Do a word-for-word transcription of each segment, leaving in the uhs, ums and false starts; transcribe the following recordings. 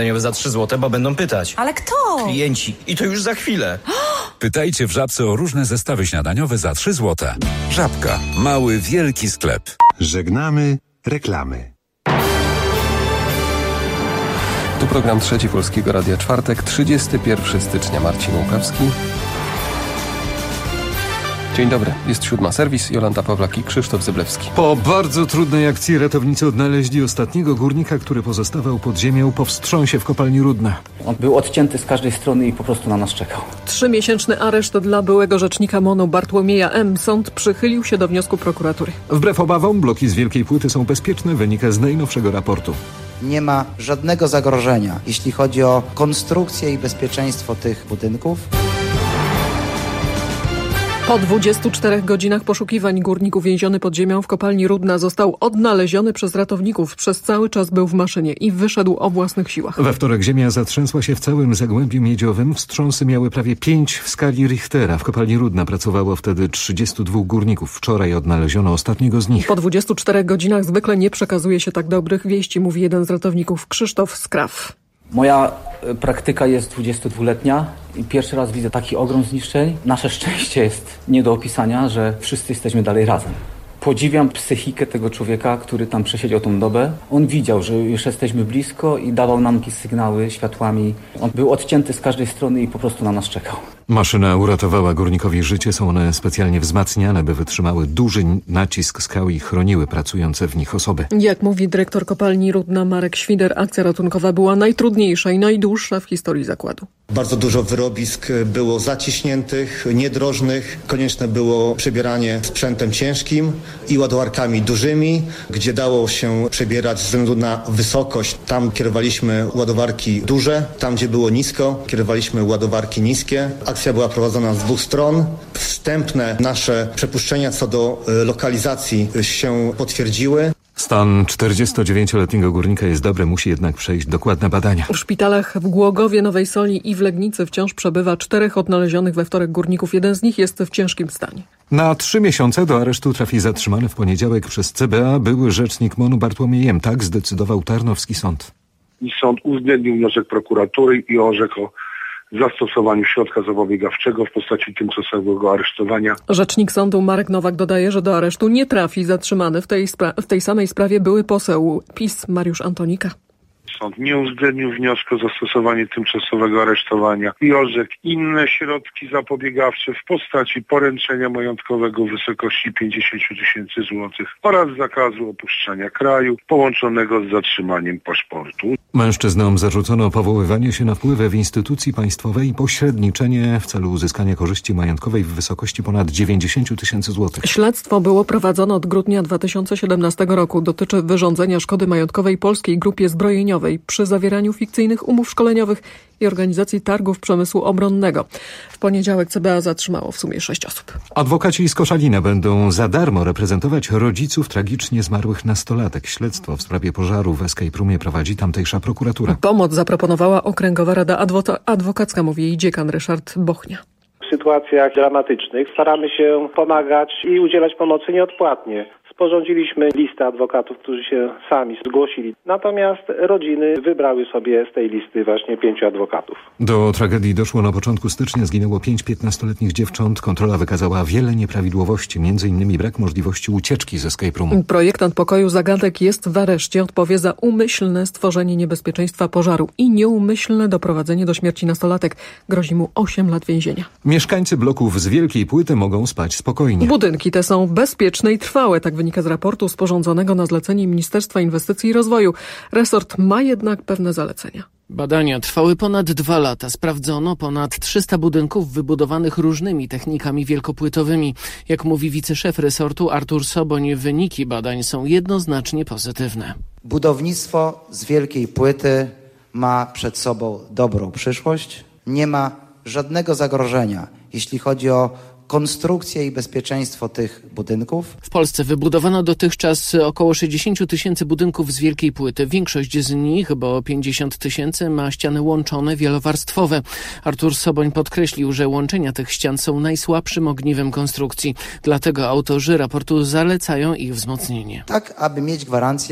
Za trzy złote, bo będą pytać. Ale kto? Klienci. I to już za chwilę. Pytajcie w Żabce o różne zestawy śniadaniowe za trzy złote. Żabka. Mały, wielki sklep. Żegnamy reklamy. Tu program Trzeci Polskiego Radia, czwartek, trzydziestego pierwszego stycznia. Marcin Łukawski. Dzień dobry, jest siódma. Serwis, Jolanta Pawlak i Krzysztof Zyblewski. Po bardzo trudnej akcji ratownicy odnaleźli ostatniego górnika, który pozostawał pod ziemią po wstrząsie w kopalni Rudna. On był odcięty z każdej strony i po prostu na nas czekał. Trzymiesięczny areszt dla byłego rzecznika MON-u Bartłomieja M. Sąd przychylił się do wniosku prokuratury. Wbrew obawom bloki z wielkiej płyty są bezpieczne, wynika z najnowszego raportu. Nie ma żadnego zagrożenia, jeśli chodzi o konstrukcję i bezpieczeństwo tych budynków. Po dwudziestu czterech godzinach poszukiwań górnik uwięziony pod ziemią w kopalni Rudna został odnaleziony przez ratowników. Przez cały czas był w maszynie i wyszedł o własnych siłach. We wtorek ziemia zatrzęsła się w całym Zagłębiu Miedziowym. Wstrząsy miały prawie pięć w skali Richtera. W kopalni Rudna pracowało wtedy trzydziestu dwóch górników. Wczoraj odnaleziono ostatniego z nich. Po dwudziestu czterech godzinach zwykle nie przekazuje się tak dobrych wieści, mówi jeden z ratowników, Krzysztof Skraw. Moja praktyka jest dwudziestodwuletnia i pierwszy raz widzę taki ogrom zniszczeń. Nasze szczęście jest nie do opisania, że wszyscy jesteśmy dalej razem. Podziwiam psychikę tego człowieka, który tam przesiedział tą dobę. On widział, że już jesteśmy blisko i dawał nam jakieś sygnały światłami. On był odcięty z każdej strony i po prostu na nas czekał. Maszyna uratowała górnikowi życie. Są one specjalnie wzmacniane, by wytrzymały duży nacisk skał i chroniły pracujące w nich osoby. Jak mówi dyrektor kopalni Rudna Marek Świder, akcja ratunkowa była najtrudniejsza i najdłuższa w historii zakładu. Bardzo dużo wyrobisk było zaciśniętych, niedrożnych. Konieczne było przebieranie sprzętem ciężkim i ładowarkami dużymi, gdzie dało się przebierać ze względu na wysokość. Tam kierowaliśmy ładowarki duże, tam gdzie było nisko, kierowaliśmy ładowarki niskie. Akcja była prowadzona z dwóch stron. Wstępne nasze przypuszczenia co do lokalizacji się potwierdziły. Stan czterdziestodziewięcioletniego górnika jest dobry, musi jednak przejść dokładne badania. W szpitalach w Głogowie, Nowej Soli i w Legnicy wciąż przebywa czterech odnalezionych we wtorek górników. Jeden z nich jest w ciężkim stanie. Na trzy miesiące do aresztu trafi zatrzymany w poniedziałek przez C B A były rzecznik MON-u Bartłomiej M. Tak zdecydował Tarnowski Sąd. I sąd uwzględnił wniosek prokuratury i orzekł o zastosowaniu środka zapobiegawczego w postaci tymczasowego aresztowania. Rzecznik sądu Marek Nowak dodaje, że do aresztu nie trafi zatrzymany w tej, spra- w tej samej sprawie były poseł PiS Mariusz Antonika. Sąd nie uwzględnił wniosku o zastosowanie tymczasowego aresztowania i orzekł inne środki zapobiegawcze w postaci poręczenia majątkowego w wysokości pięćdziesiąt tysięcy złotych oraz zakazu opuszczania kraju połączonego z zatrzymaniem paszportu. Mężczyznom zarzucono powoływanie się na wpływy w instytucji państwowej i pośredniczenie w celu uzyskania korzyści majątkowej w wysokości ponad dziewięćdziesiąt tysięcy złotych. Śledztwo było prowadzone od grudnia dwa tysiące siedemnastego roku. Dotyczy wyrządzenia szkody majątkowej polskiej grupie zbrojeniowej przy zawieraniu fikcyjnych umów szkoleniowych i organizacji targów przemysłu obronnego. W poniedziałek C B A zatrzymało w sumie sześć osób. Adwokaci z Koszalina będą za darmo reprezentować rodziców tragicznie zmarłych nastolatek. Śledztwo w sprawie pożaru w Escape Roomie prowadzi tamtejsza prokuratura. Pomoc zaproponowała Okręgowa Rada Adwo- Adwokacka, mówi jej dziekan Ryszard Bochnia. W sytuacjach dramatycznych staramy się pomagać i udzielać pomocy nieodpłatnie. Sporządziliśmy listę adwokatów, którzy się sami zgłosili. Natomiast rodziny wybrały sobie z tej listy właśnie pięciu adwokatów. Do tragedii doszło na początku stycznia. Zginęło pięć piętnastoletnich dziewcząt. Kontrola wykazała wiele nieprawidłowości, między innymi brak możliwości ucieczki z Escape Roomu. Projektant pokoju zagadek jest w areszcie. Odpowie za umyślne stworzenie niebezpieczeństwa pożaru i nieumyślne doprowadzenie do śmierci nastolatek. Grozi mu osiem lat więzienia. Mieszkańcy bloków z wielkiej płyty mogą spać spokojnie. Budynki te są bezpieczne i trwałe, tak wynika z raportu sporządzonego na zlecenie Ministerstwa Inwestycji i Rozwoju. Resort ma jednak pewne zalecenia. Badania trwały ponad dwa lata. Sprawdzono ponad trzysta budynków wybudowanych różnymi technikami wielkopłytowymi. Jak mówi wiceszef resortu Artur Soboń, wyniki badań są jednoznacznie pozytywne. Budownictwo z wielkiej płyty ma przed sobą dobrą przyszłość. Nie ma żadnego zagrożenia, jeśli chodzi o konstrukcję i bezpieczeństwo tych budynków. W Polsce wybudowano dotychczas około sześćdziesiąt tysięcy budynków z wielkiej płyty. Większość z nich, bo pięćdziesiąt tysięcy, ma ściany łączone, wielowarstwowe. Artur Soboń podkreślił, że łączenia tych ścian są najsłabszym ogniwem konstrukcji. Dlatego autorzy raportu zalecają ich wzmocnienie. Tak, aby mieć gwarancję,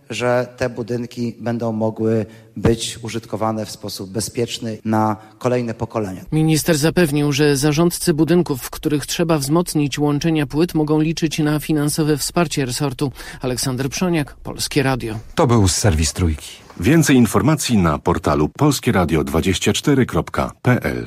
że te budynki będą mogły być użytkowane w sposób bezpieczny na kolejne pokolenia. Minister zapewnił, że zarządcy budynków, w których trzeba wzmocnić łączenia płyt, mogą liczyć na finansowe wsparcie resortu. Aleksander Przoniak, Polskie Radio. To był serwis Trójki. Więcej informacji na portalu polskieradio dwadzieścia cztery kropka p l.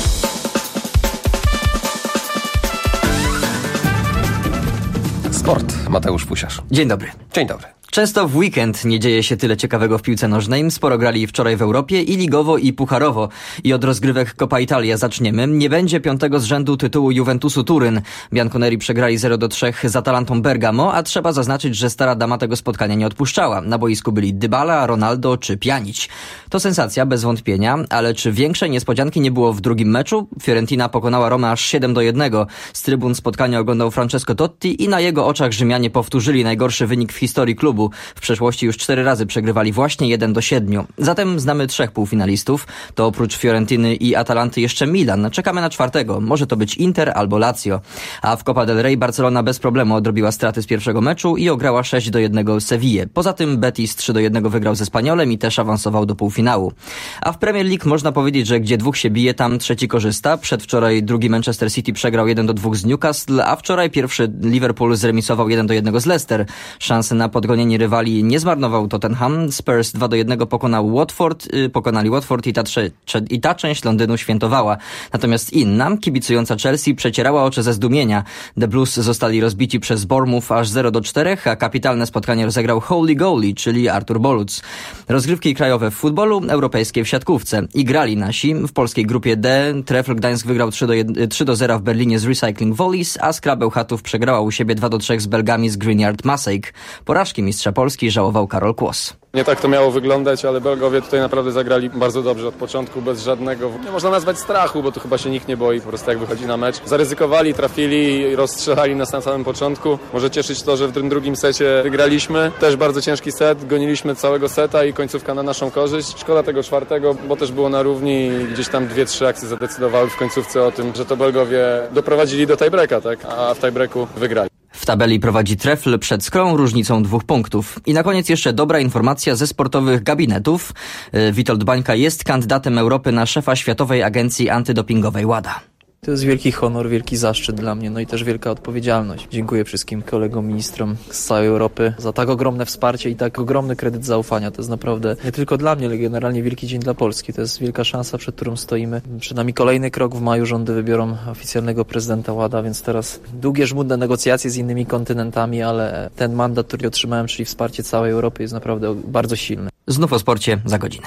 Sport. Mateusz Pusiarz. Dzień dobry. Dzień dobry. Często w weekend nie dzieje się tyle ciekawego w piłce nożnej. Sporo grali wczoraj w Europie i ligowo, i pucharowo. I od rozgrywek Coppa Italia zaczniemy. Nie będzie piątego z rzędu tytułu Juventusu Turyn. Bianconeri przegrali zero do trzech z Atalantą Bergamo, a trzeba zaznaczyć, że stara dama tego spotkania nie odpuszczała. Na boisku byli Dybala, Ronaldo czy Pjanic. To sensacja, bez wątpienia, ale czy większej niespodzianki nie było w drugim meczu? Fiorentina pokonała Romę aż siedem do jednego. Z trybun spotkania oglądał Francesco Totti i na jego oczach Rzymianie powtórzyli najgorszy wynik w historii klubu. W przeszłości już cztery razy przegrywali właśnie jeden do siedmiu. Zatem znamy trzech półfinalistów. To oprócz Fiorentiny i Atalanty jeszcze Milan. Czekamy na czwartego. Może to być Inter albo Lazio. A w Copa del Rey Barcelona bez problemu odrobiła straty z pierwszego meczu i ograła sześć do jednego Sevillę. Poza tym Betis trzy do jednego wygrał ze Spaniolem i też awansował do półfinału. A w Premier League można powiedzieć, że gdzie dwóch się bije, tam trzeci korzysta. Przedwczoraj drugi Manchester City przegrał jeden do dwóch z Newcastle, a wczoraj pierwszy Liverpool zremisował jeden do jednego z Leicester. Szanse na podgonienie rywali nie zmarnował Tottenham. Spurs dwa do jednego pokonał Watford, yy, pokonali Watford i ta, trze, trze, i ta część Londynu świętowała. Natomiast inna, kibicująca Chelsea, przecierała oczy ze zdumienia. The Blues zostali rozbici przez Bournemouth aż zero do czterech, a kapitalne spotkanie rozegrał Holy Goalie, czyli Artur Boluc. Rozgrywki krajowe w futbolu, europejskie w siatkówce. I grali nasi. W polskiej grupie D Trefl Gdańsk wygrał trzy do zera w Berlinie z Recycling Volleys, a Skra Bełchatów przegrała u siebie dwa do trzech z Belgami z Greenyard Massake. Porażki mistrza Polski żałował Karol Kłos. Nie tak to miało wyglądać, ale Belgowie tutaj naprawdę zagrali bardzo dobrze od początku, bez żadnego, nie można nazwać strachu, bo tu chyba się nikt nie boi, po prostu jak wychodzi na mecz. Zaryzykowali, trafili, rozstrzelali nas na samym początku. Może cieszyć to, że w tym drugim secie wygraliśmy. Też bardzo ciężki set, goniliśmy całego seta i końcówka na naszą korzyść. Szkoda tego czwartego, bo też było na równi i gdzieś tam dwie, trzy akcje zadecydowały w końcówce o tym, że to Belgowie doprowadzili do tiebreaka, tak? A w tiebreaku wygrali. W tabeli prowadzi Trefl przed Skrą różnicą dwóch punktów. I na koniec jeszcze dobra informacja ze sportowych gabinetów. Witold Bańka jest kandydatem Europy na szefa Światowej Agencji Antydopingowej WADA. To jest wielki honor, wielki zaszczyt dla mnie, no i też wielka odpowiedzialność. Dziękuję wszystkim kolegom, ministrom z całej Europy za tak ogromne wsparcie i tak ogromny kredyt zaufania. To jest naprawdę nie tylko dla mnie, ale generalnie wielki dzień dla Polski. To jest wielka szansa, przed którą stoimy. Przed nami kolejny krok. W maju rządy wybiorą oficjalnego prezydenta WADA, więc teraz długie, żmudne negocjacje z innymi kontynentami, ale ten mandat, który otrzymałem, czyli wsparcie całej Europy, jest naprawdę bardzo silny. Znów o sporcie za godzinę.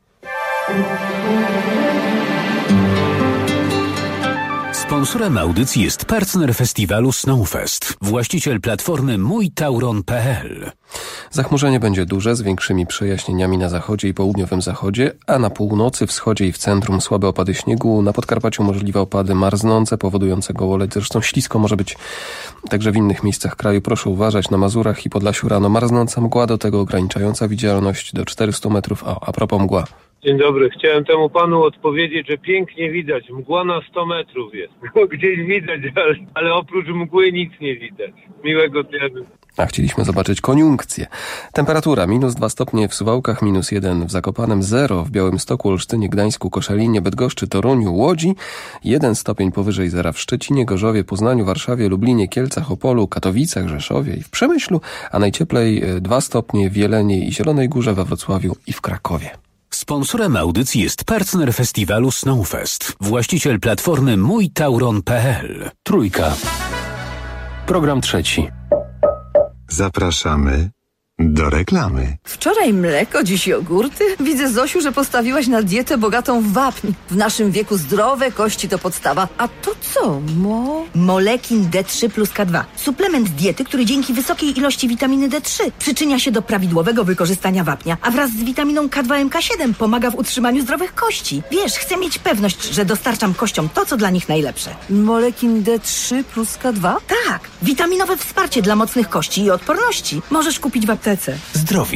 Sponsorem audycji jest partner festiwalu Snowfest, właściciel platformy mój tauron kropka p l. Zachmurzenie będzie duże, z większymi przejaśnieniami na zachodzie i południowym zachodzie, a na północy, wschodzie i w centrum słabe opady śniegu. Na Podkarpaciu możliwe opady marznące, powodujące gołoleć. Zresztą ślisko może być także w innych miejscach kraju. Proszę uważać, na Mazurach i Podlasiu rano marznąca mgła, do tego ograniczająca widzialność do czterystu metrów. A, a propos mgła. Dzień dobry. Chciałem temu panu odpowiedzieć, że pięknie widać. Mgła na sto metrów jest. Gdzieś widać, ale, ale oprócz mgły nic nie widać. Miłego dnia. A chcieliśmy zobaczyć koniunkcję. Temperatura minus dwa stopnie w Suwałkach, minus jeden w Zakopanem, zero w Białymstoku, Olsztynie, Gdańsku, Koszalinie, Bydgoszczy, Toruniu, Łodzi, jeden stopień powyżej zera w Szczecinie, Gorzowie, Poznaniu, Warszawie, Lublinie, Kielcach, Opolu, Katowicach, Rzeszowie i w Przemyślu, a najcieplej dwa stopnie w Jeleniej i Zielonej Górze, we Wrocławiu i w Krakowie. Sponsorem audycji jest partner festiwalu Snowfest, właściciel platformy mój tauron kropka p l. Trójka. Program trzeci. Zapraszamy do reklamy. Wczoraj mleko, dziś jogurty. Widzę, Zosiu, że postawiłaś na dietę bogatą w wapń. W naszym wieku zdrowe kości to podstawa. A to co, mo? Molekin D trzy plus K dwa. Suplement diety, który dzięki wysokiej ilości witaminy D trzy przyczynia się do prawidłowego wykorzystania wapnia, a wraz z witaminą K dwa M K siedem pomaga w utrzymaniu zdrowych kości. Wiesz, chcę mieć pewność, że dostarczam kościom to, co dla nich najlepsze. Molekin D trzy plus K dwa? Tak, witaminowe wsparcie dla mocnych kości i odporności. Możesz kupić w aptece. Zdrowit.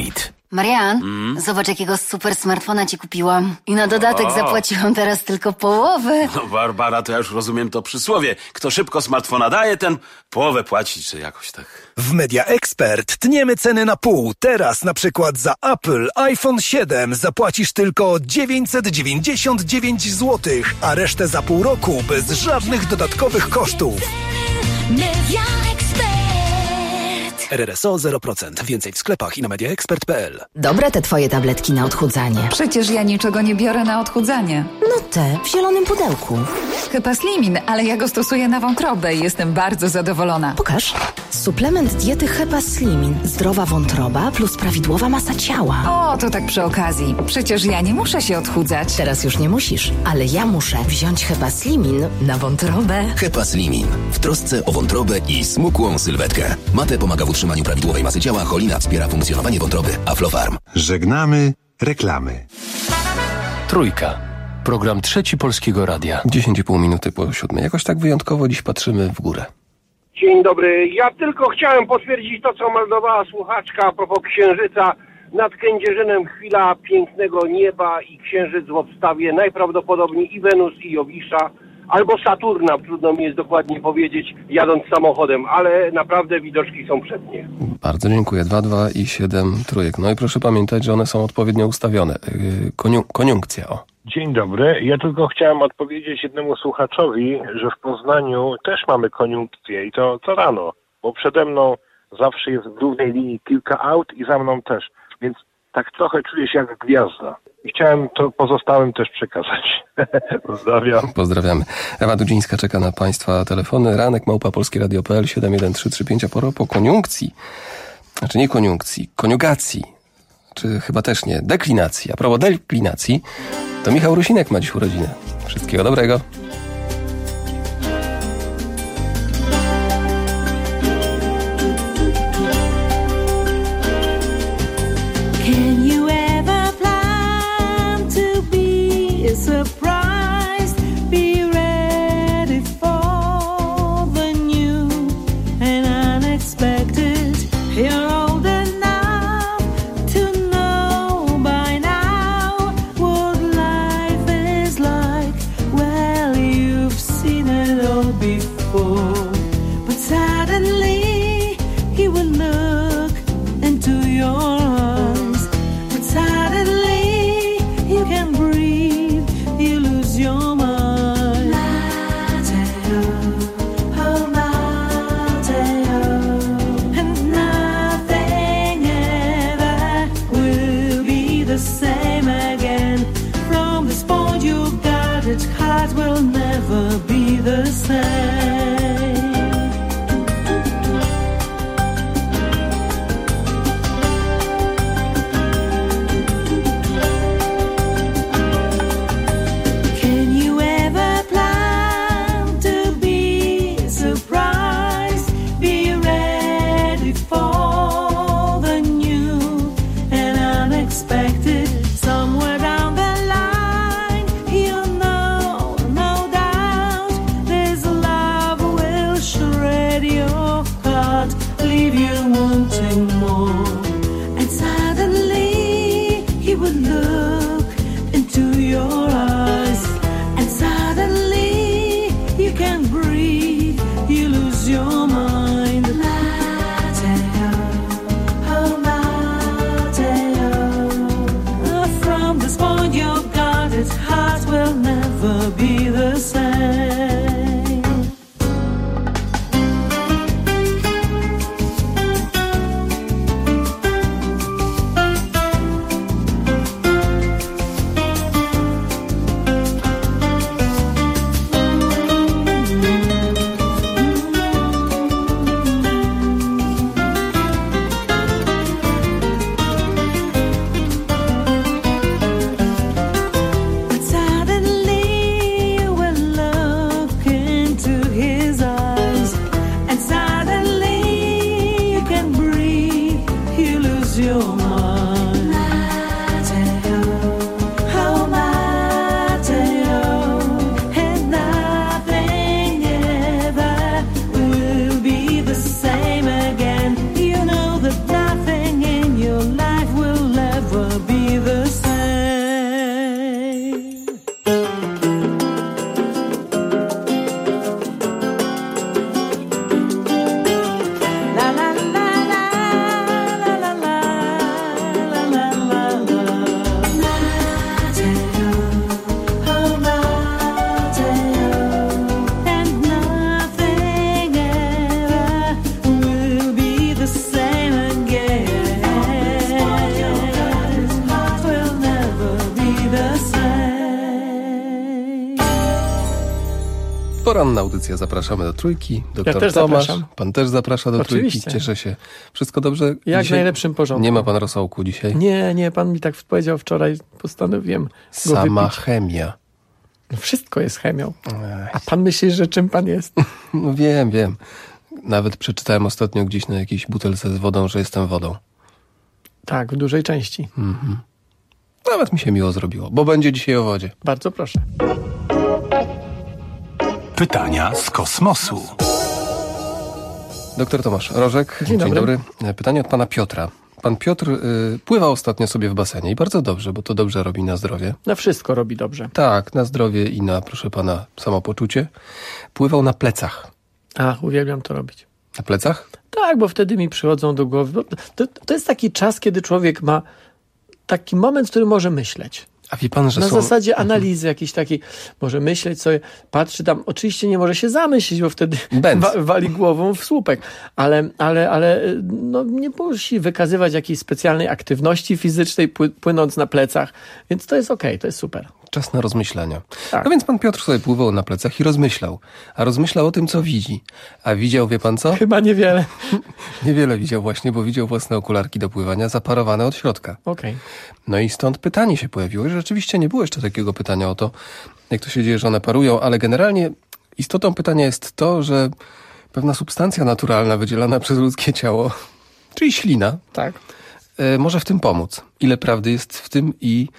Marian, Mm? zobacz jakiego super smartfona ci kupiłam. I na dodatek O. zapłaciłam teraz tylko połowę. No Barbara, to ja już rozumiem to przysłowie. Kto szybko smartfona daje, ten połowę płaci, czy jakoś tak. W Media Expert tniemy ceny na pół. Teraz na przykład za Apple iPhone siedem zapłacisz tylko dziewięćset dziewięćdziesiąt dziewięć złotych, a resztę za pół roku bez żadnych dodatkowych kosztów. Media Expert. R R S O zero procent. Więcej w sklepach i na media expert kropka p l. Dobre te twoje tabletki na odchudzanie. Przecież ja niczego nie biorę na odchudzanie. No te, w zielonym pudełku. Hepaslimin, ale ja go stosuję na wątrobę i jestem bardzo zadowolona. Pokaż. Suplement diety Hepaslimin. Zdrowa wątroba plus prawidłowa masa ciała. O, to tak przy okazji. Przecież ja nie muszę się odchudzać. Teraz już nie musisz, ale ja muszę wziąć Hepaslimin na wątrobę. Hepaslimin. W trosce o wątrobę i smukłą sylwetkę. Mate pomaga w utrzymaniu prawidłowej masy ciała, cholina wspiera funkcjonowanie wątroby. Aflofarm. Żegnamy reklamy. Trójka. Program Trzeci Polskiego Radia. dziesięć i pół minuty po siódmej. Jakoś tak wyjątkowo dziś patrzymy w górę. Dzień dobry. Ja tylko chciałem potwierdzić to, co meldowała słuchaczka a propos księżyca. Nad Kędzierzynem chwila pięknego nieba i księżyc w obstawie najprawdopodobniej i Wenus, i Jowisza, albo Saturna, trudno mi jest dokładnie powiedzieć, jadąc samochodem, ale naprawdę widoczki są przednie. Bardzo dziękuję. dwa, dwa i siedem trójek. No i proszę pamiętać, że one są odpowiednio ustawione. Yy, koniu- koniunkcja, o. Dzień dobry. Ja tylko chciałem odpowiedzieć jednemu słuchaczowi, że w Poznaniu też mamy koniunkcję i to co rano, bo przede mną zawsze jest w głównej linii kilka aut i za mną też, więc tak trochę czuję się jak gwiazda. I chciałem to pozostałym też przekazać. Pozdrawiam. Pozdrawiamy. Ewa Dudzińska czeka na Państwa telefony. Ranek małpa polskieradio kropka p l siedem jeden trzy trzy pięć. A po, po koniunkcji, znaczy nie koniunkcji, koniugacji, czy chyba też nie, deklinacji. A propos deklinacji, to Michał Rusinek ma dziś urodziny. Wszystkiego dobrego. Can you ever plan to be surprised? Be ready for the new and unexpected. You're old enough to know by now what life is like. Well, you've seen it all before, but suddenly he will look into your eyes. But suddenly you can breathe, you lose your mind. Mateo, oh Mateo, and nothing ever will be the same again. From this point your guarded heart will never be the same. Can you ever plan to be surprised? Be ready for the new and unexpected. Somewhere down the line, you know, no doubt, this love will shred your heart, leave you wanting more. And suddenly he would look into your eyes, and suddenly you can breathe, you lose your mind. Mateo, oh Mateo, uh, from this point your guarded heart will never be the same. But Poranna audycja, zapraszamy do Trójki. Doktor Ja też Tomasz, zapraszam. pan też zaprasza do Oczywiście. Trójki. Cieszę się. Wszystko dobrze? Jak w Dzisiaj najlepszym porządku. Nie ma pan rosołku dzisiaj? Nie, nie, pan mi tak powiedział wczoraj, postanowiłem go Sama wypić. chemia. No wszystko jest chemią. A pan myśli, że czym pan jest? No wiem, wiem. Nawet przeczytałem ostatnio gdzieś na jakiejś butelce z wodą, że jestem wodą. Tak, w dużej części. Mhm. Nawet mi się miło zrobiło, bo będzie dzisiaj o wodzie. Bardzo proszę. Pytania z kosmosu. Doktor Tomasz Rożek. Dzień dobry. dobry. Pytanie od pana Piotra. Pan Piotr y, pływał ostatnio sobie w basenie i bardzo dobrze, bo to dobrze robi na zdrowie. Na wszystko robi dobrze. Tak, na zdrowie i na, proszę pana, samopoczucie. Pływał na plecach. A, uwielbiam to robić. Na plecach? Tak, bo wtedy mi przychodzą do głowy. To, to jest taki czas, kiedy człowiek ma taki moment, w którym może myśleć. A wie pan, że Na są... zasadzie analizy jakiejś takiej, może myśleć sobie, patrzy tam, oczywiście nie może się zamyślić, bo wtedy wa- wali głową w słupek, ale, ale, ale no, nie musi wykazywać jakiejś specjalnej aktywności fizycznej, pły- płynąc na plecach, więc to jest okej, to jest super. Czas na rozmyślania. Tak. No więc pan Piotr sobie pływał na plecach i rozmyślał. A rozmyślał o tym, co widzi. A widział, wie pan co? Chyba niewiele. Niewiele widział właśnie, bo widział własne okularki do pływania zaparowane od środka. Okej. No i stąd pytanie się pojawiło. I rzeczywiście nie było jeszcze takiego pytania o to, jak to się dzieje, że one parują, ale generalnie istotą pytania jest to, że pewna substancja naturalna wydzielana przez ludzkie ciało, czyli ślina, tak, y, może w tym pomóc. Ile prawdy jest w tym i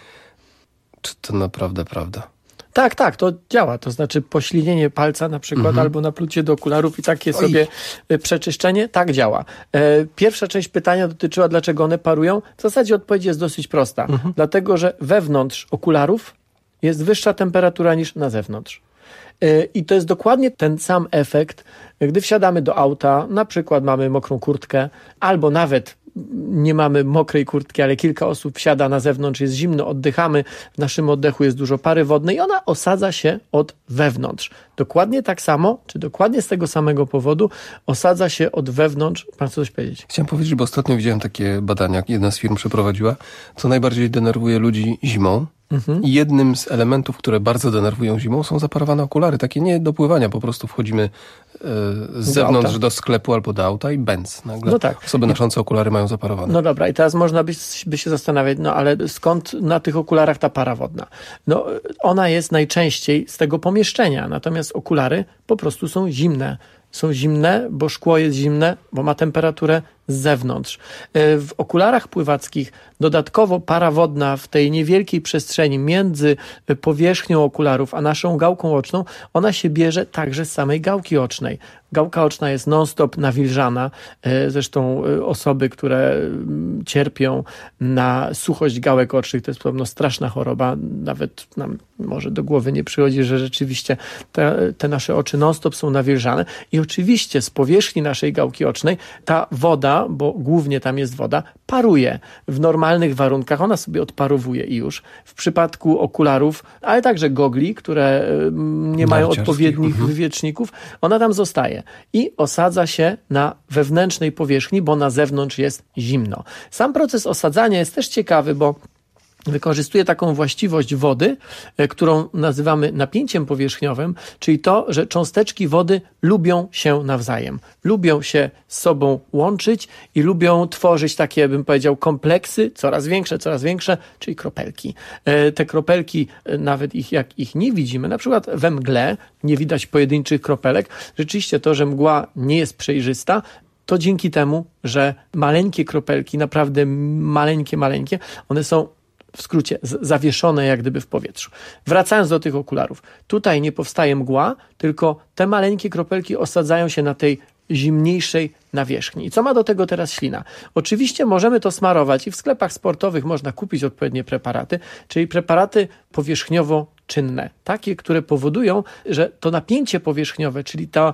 czy to naprawdę prawda? Tak, tak, to działa. To znaczy poślinienie palca na przykład Mhm. albo naplucie do okularów i takie Oj. sobie y, przeczyszczenie, tak działa. E, pierwsza część pytania dotyczyła, dlaczego one parują. W zasadzie odpowiedź jest dosyć prosta. Mhm. Dlatego, że wewnątrz okularów jest wyższa temperatura niż na zewnątrz. E, I to jest dokładnie ten sam efekt, gdy wsiadamy do auta, na przykład mamy mokrą kurtkę, albo nawet nie mamy mokrej kurtki, ale kilka osób wsiada na zewnątrz, jest zimno, oddychamy, w naszym oddechu jest dużo pary wodnej i ona osadza się od wewnątrz. Dokładnie tak samo, czy dokładnie z tego samego powodu osadza się od wewnątrz. Pan chce coś powiedzieć? Chciałem powiedzieć, bo ostatnio widziałem takie badania, jedna z firm przeprowadziła, co najbardziej denerwuje ludzi zimą. Mhm. I jednym z elementów, które bardzo denerwują zimą, są zaparowane okulary. Takie nie do pływania, po prostu wchodzimy e, z Do zewnątrz auta. do sklepu albo do auta i bęc. Nagle No tak. osoby noszące okulary mają zaparowane. No dobra, i teraz można by, by się zastanawiać, no ale skąd na tych okularach ta para wodna? No ona jest najczęściej z tego pomieszczenia, natomiast okulary po prostu są zimne. Są zimne, bo szkło jest zimne, bo ma temperaturę z zewnątrz. W okularach pływackich dodatkowo para wodna w tej niewielkiej przestrzeni między powierzchnią okularów a naszą gałką oczną, ona się bierze także z samej gałki ocznej. Gałka oczna jest non-stop nawilżana. Zresztą osoby, które cierpią na suchość gałek ocznych, to jest podobno straszna choroba. Nawet nam może do głowy nie przychodzi, że rzeczywiście te, te nasze oczy non-stop są nawilżane. I oczywiście z powierzchni naszej gałki ocznej ta woda, bo głównie tam jest woda, paruje. W normalnych warunkach ona sobie odparowuje i już. W przypadku okularów, ale także gogli, które nie mają Narciarskich, odpowiednich mhm. wywieczników, ona tam zostaje i osadza się na wewnętrznej powierzchni, bo na zewnątrz jest zimno. Sam proces osadzania jest też ciekawy, bo wykorzystuje taką właściwość wody, którą nazywamy napięciem powierzchniowym, czyli to, że cząsteczki wody lubią się nawzajem. Lubią się z sobą łączyć i lubią tworzyć takie, bym powiedział, kompleksy, coraz większe, coraz większe, czyli kropelki. Te kropelki, nawet ich, jak ich nie widzimy, na przykład we mgle nie widać pojedynczych kropelek. Rzeczywiście to, że mgła nie jest przejrzysta, to dzięki temu, że maleńkie kropelki, naprawdę maleńkie, maleńkie, one są w skrócie z- zawieszone jak gdyby w powietrzu. Wracając do tych okularów. Tutaj nie powstaje mgła, tylko te maleńkie kropelki osadzają się na tej zimniejszej nawierzchni. I co ma do tego teraz ślina? Oczywiście możemy to smarować i w sklepach sportowych można kupić odpowiednie preparaty, czyli preparaty powierzchniowo czynne. Takie, które powodują, że to napięcie powierzchniowe, czyli ta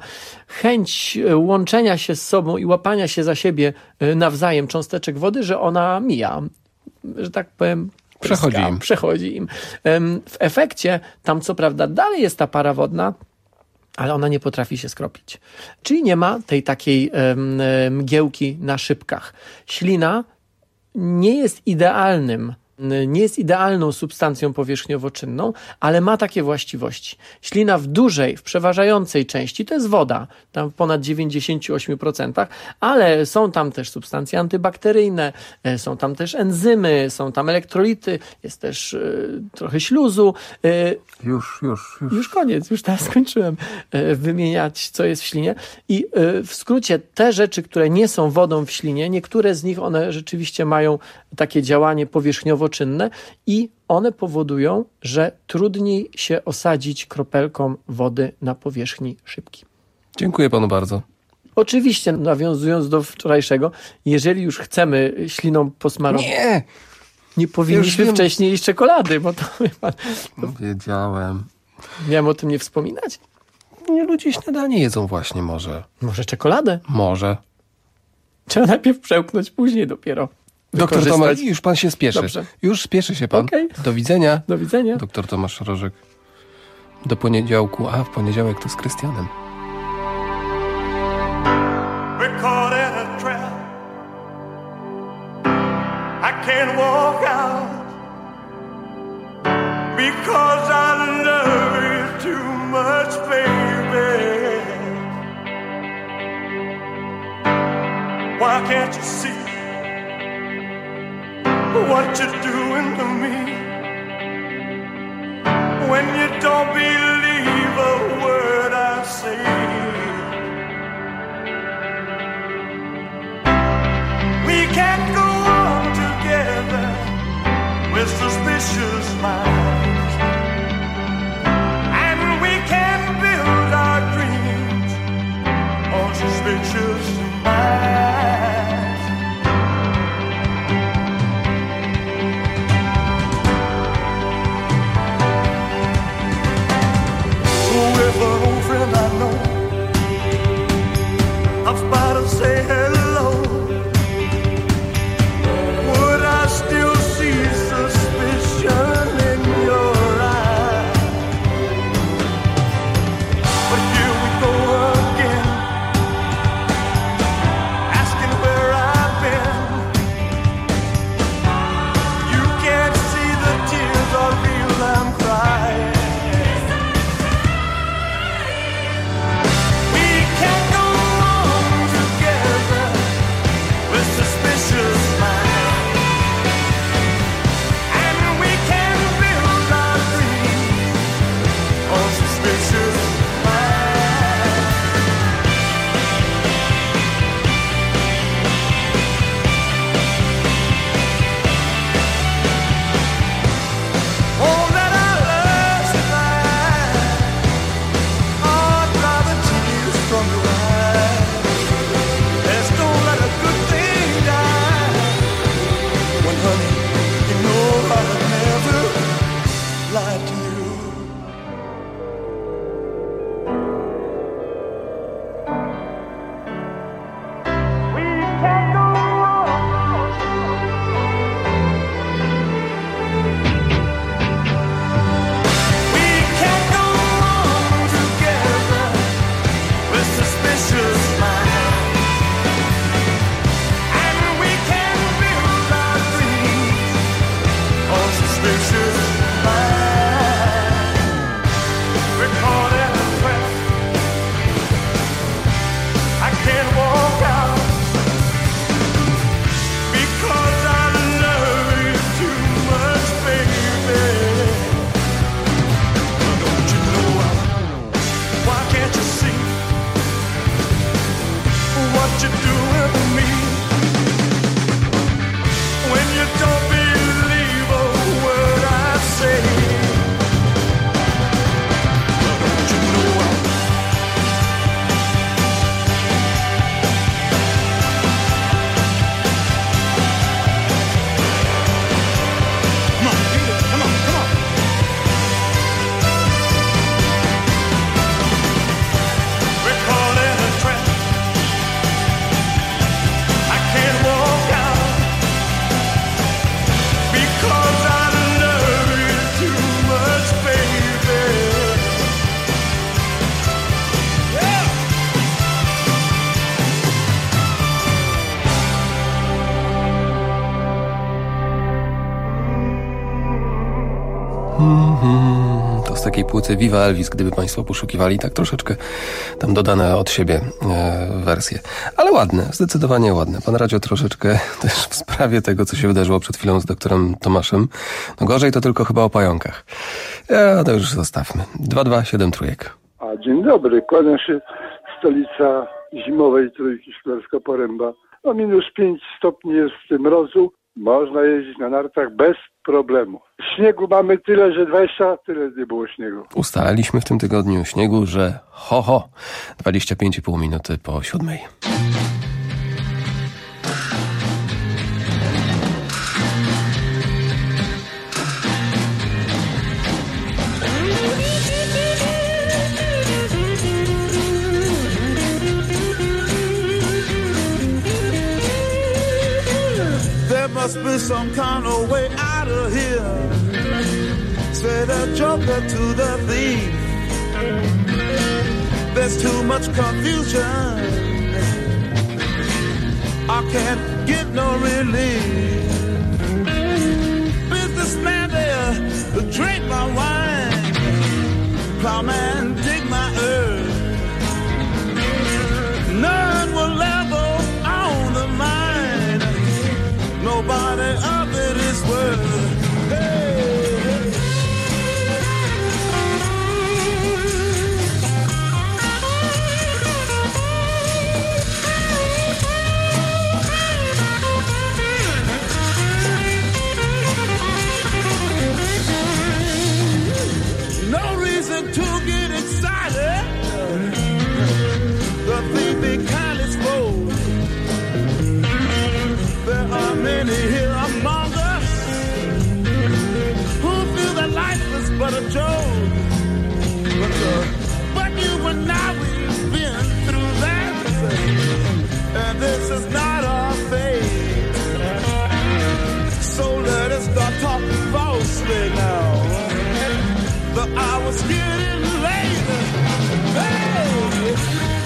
chęć łączenia się z sobą i łapania się za siebie nawzajem cząsteczek wody, że ona mija. Że tak powiem, Przechodzi pryska, im. Przechodzi im. Em, W efekcie tam co prawda dalej jest ta para wodna, ale ona nie potrafi się skropić. Czyli nie ma tej takiej em, mgiełki na szybkach. Ślina nie jest idealnym nie jest idealną substancją powierzchniowo-czynną, ale ma takie właściwości. Ślina w dużej, w przeważającej części to jest woda, tam w ponad dziewięćdziesiąt osiem procent, ale są tam też substancje antybakteryjne, są tam też enzymy, są tam elektrolity, jest też y, trochę śluzu. Y, już, już, już. Już koniec, już teraz skończyłem y, wymieniać, co jest w ślinie. I y, w skrócie te rzeczy, które nie są wodą w ślinie, niektóre z nich one rzeczywiście mają takie działanie powierzchniowo-czynne i one powodują, że trudniej się osadzić kropelką wody na powierzchni szybki. Dziękuję panu bardzo. Oczywiście, nawiązując do wczorajszego, jeżeli już chcemy śliną posmarować... Nie! Nie powinniśmy wcześniej jeść czekolady, bo to... No, wiedziałem. Miałem o tym nie wspominać? Nie, ludzie śniadanie jedzą właśnie może. Może czekoladę? Może. Trzeba najpierw przełknąć, później dopiero Doktor Tomasz, już pan się spieszy. Dobrze. Już spieszy się pan. Okay. Do widzenia. Do widzenia. Doktor Tomasz Rożek. Do poniedziałku. A, w poniedziałek to z Krystianem. We're caught in a trap. I can't walk out because I love you too much, baby. Why can't you see what you're doing to me? When you don't believe a word I say. We can't go on together with suspicious minds, and we can build our dreams on suspicious minds. So with an old friend I know, I'm about to say hello. Would I still see suspicion in your eyes? But here we go again, asking where I've been. You can't see the tears are real, I'm crying. We can't go on together with suspicious minds, and we can build our dreams on suspicious minds. Won't let our love survive, or dry the tears from your eyes. Let's don't let a good thing die. When honey, you know I'll never lie to you. We can't go on. We can't go on together with suspicious minds, and we can build our dreams on suspicious minds. Mm-hmm. To z takiej płyty Viva Elvis, gdyby Państwo poszukiwali, tak troszeczkę tam dodane od siebie e, wersje. Ale ładne, zdecydowanie ładne. Pan Radio troszeczkę też w sprawie tego, co się wydarzyło przed chwilą z doktorem Tomaszem. No gorzej to tylko chyba o pająkach. Ja to już zostawmy. dwa dwa siedem trójek. A dzień dobry, kłania się stolica zimowej Trójki, Szklarska Poręba. No minus pięć stopni jest mrozu. Można jeździć na nartach bez problemu. Śniegu mamy tyle, że dwadzieścia, tyle nie było śniegu. Ustaliliśmy w tym tygodniu śniegu, że ho ho, dwadzieścia pięć i pół minuty po siódmej. Must be some kind of way out of here. Said a joker to the thief. There's too much confusion. I can't get no relief. Businessman there, drink my wine. Plowman, dig my earth. None will level on the mine. Nobody of it is worth. Hey. No reason to get excited. The thing be kind is full. There are many here among us who feel that life is but a joke. But, uh, but you and I, we've been through that, and this is not our fate. So let us not talk falsely now. The hour's getting late. Hey!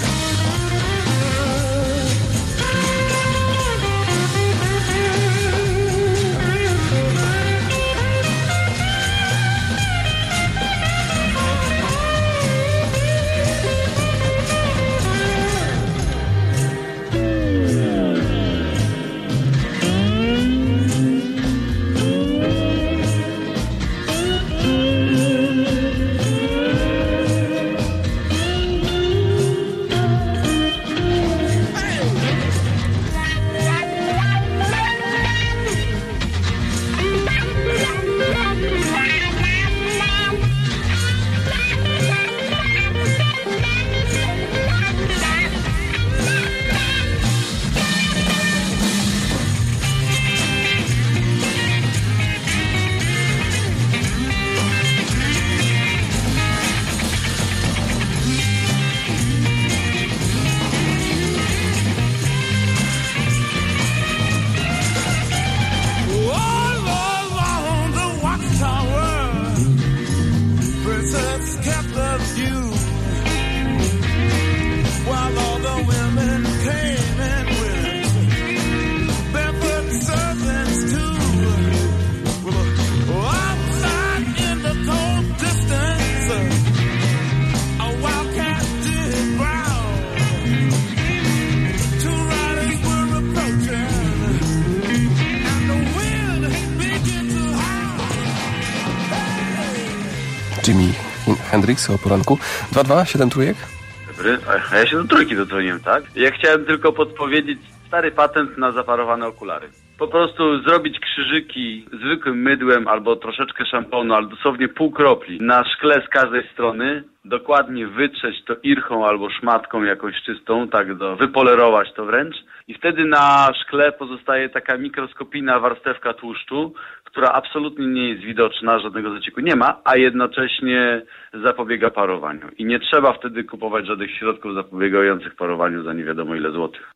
Jimi Hendrix o poranku. dwa dwa siedem trójek. Dobry, a ja się do trójki dodzwoniłem, tak? Ja chciałem tylko podpowiedzieć stary patent na zaparowane okulary. Po prostu zrobić krzyżyki zwykłym mydłem albo troszeczkę szamponu, ale dosłownie pół kropli na szkle z każdej strony, dokładnie wytrzeć to irchą albo szmatką jakąś czystą, tak do, wypolerować to wręcz i wtedy na szkle pozostaje taka mikroskopijna warstewka tłuszczu, która absolutnie nie jest widoczna, żadnego zacieku nie ma, a jednocześnie zapobiega parowaniu. I nie trzeba wtedy kupować żadnych środków zapobiegających parowaniu za nie wiadomo ile złotych.